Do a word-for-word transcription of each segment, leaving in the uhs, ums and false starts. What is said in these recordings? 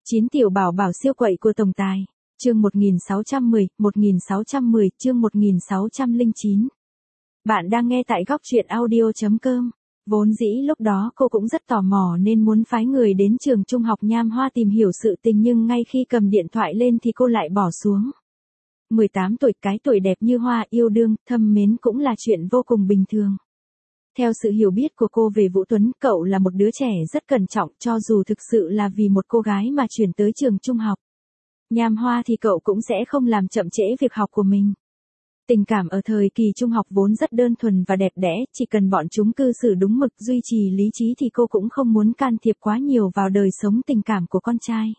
chín tiểu bảo bảo siêu quậy của tổng tài. Chương một nghìn sáu trăm mười, một nghìn sáu trăm mười, chương một nghìn sáu trăm lẻ chín. Bạn đang nghe tại góc truyện audio chấm com. Vốn dĩ lúc đó cô cũng rất tò mò nên muốn phái người đến trường trung học Nham Hoa tìm hiểu sự tình, nhưng ngay khi cầm điện thoại lên thì cô lại bỏ xuống. mười tám tuổi, cái tuổi đẹp như hoa, yêu đương, thâm mến cũng là chuyện vô cùng bình thường. Theo sự hiểu biết của cô về Vũ Tuấn, cậu là một đứa trẻ rất cẩn trọng, cho dù thực sự là vì một cô gái mà chuyển tới trường trung học Nham Hoa thì cậu cũng sẽ không làm chậm trễ việc học của mình. Tình cảm ở thời kỳ trung học vốn rất đơn thuần và đẹp đẽ, chỉ cần bọn chúng cư xử đúng mực, duy trì lý trí thì cô cũng không muốn can thiệp quá nhiều vào đời sống tình cảm của con trai.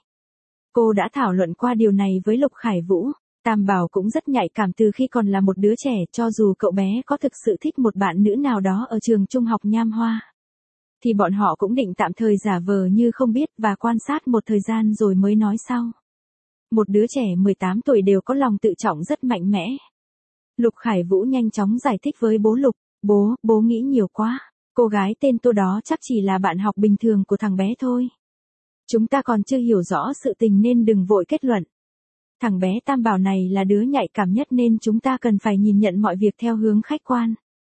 Cô đã thảo luận qua điều này với Lục Khải Vũ. Tam Bảo cũng rất nhạy cảm từ khi còn là một đứa trẻ, cho dù cậu bé có thực sự thích một bạn nữ nào đó ở trường trung học Nham Hoa, thì bọn họ cũng định tạm thời giả vờ như không biết và quan sát một thời gian rồi mới nói sau. Một đứa trẻ mười tám tuổi đều có lòng tự trọng rất mạnh mẽ. Lục Khải Vũ nhanh chóng giải thích với bố Lục, bố, bố nghĩ nhiều quá, cô gái tên Tô đó chắc chỉ là bạn học bình thường của thằng bé thôi. Chúng ta còn chưa hiểu rõ sự tình nên đừng vội kết luận. Thằng bé Tam Bảo này là đứa nhạy cảm nhất nên chúng ta cần phải nhìn nhận mọi việc theo hướng khách quan.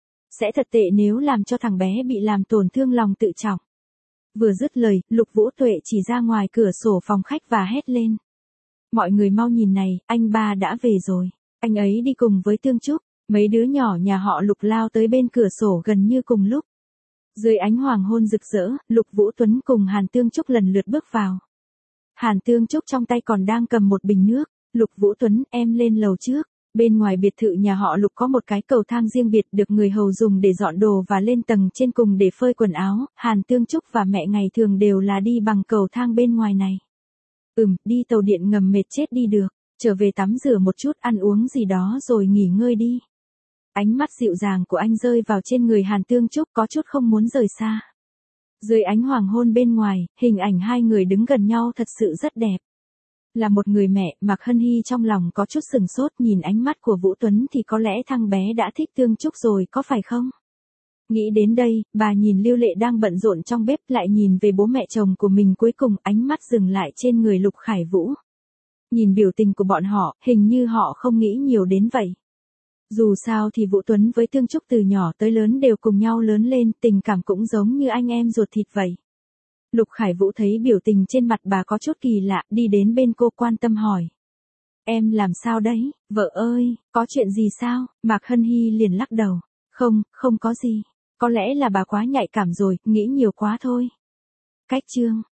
Sẽ thật tệ nếu làm cho thằng bé bị làm tổn thương lòng tự trọng. Vừa dứt lời, Lục Vũ Tuệ chỉ ra ngoài cửa sổ phòng khách và hét lên. Mọi người mau nhìn này, anh ba đã về rồi. Anh ấy đi cùng với Tương Trúc. Mấy đứa nhỏ nhà họ Lục lao tới bên cửa sổ gần như cùng lúc. Dưới ánh hoàng hôn rực rỡ, Lục Vũ Tuấn cùng Hàn Tương Trúc lần lượt bước vào. Hàn Tương Trúc trong tay còn đang cầm một bình nước. Lục Vũ Tuấn, em lên lầu trước. Bên ngoài biệt thự nhà họ Lục có một cái cầu thang riêng biệt được người hầu dùng để dọn đồ và lên tầng trên cùng để phơi quần áo. Hàn Tương Trúc và mẹ ngày thường đều là đi bằng cầu thang bên ngoài này. Ừm, đi tàu điện ngầm mệt chết đi được. Trở về tắm rửa một chút, ăn uống gì đó rồi nghỉ ngơi đi. Ánh mắt dịu dàng của anh rơi vào trên người Hàn Tương Trúc, có chút không muốn rời xa. Dưới ánh hoàng hôn bên ngoài, hình ảnh hai người đứng gần nhau thật sự rất đẹp. Là một người mẹ, Mạc Hân Hy trong lòng có chút sừng sốt, nhìn ánh mắt của Vũ Tuấn thì có lẽ thằng bé đã thích Tương Trúc rồi có phải không? Nghĩ đến đây, bà nhìn Lưu Lệ đang bận rộn trong bếp, lại nhìn về bố mẹ chồng của mình, cuối cùng ánh mắt dừng lại trên người Lục Khải Vũ. Nhìn biểu tình của bọn họ, hình như họ không nghĩ nhiều đến vậy. Dù sao thì Vũ Tuấn với Tương Trúc từ nhỏ tới lớn đều cùng nhau lớn lên, tình cảm cũng giống như anh em ruột thịt vậy. Lục Khải Vũ thấy biểu tình trên mặt bà có chút kỳ lạ, đi đến bên cô quan tâm hỏi. Em làm sao đấy, vợ ơi, có chuyện gì sao? Mạc Hân Hy liền lắc đầu. Không, không có gì. Có lẽ là bà quá nhạy cảm rồi, nghĩ nhiều quá thôi. Cách chương.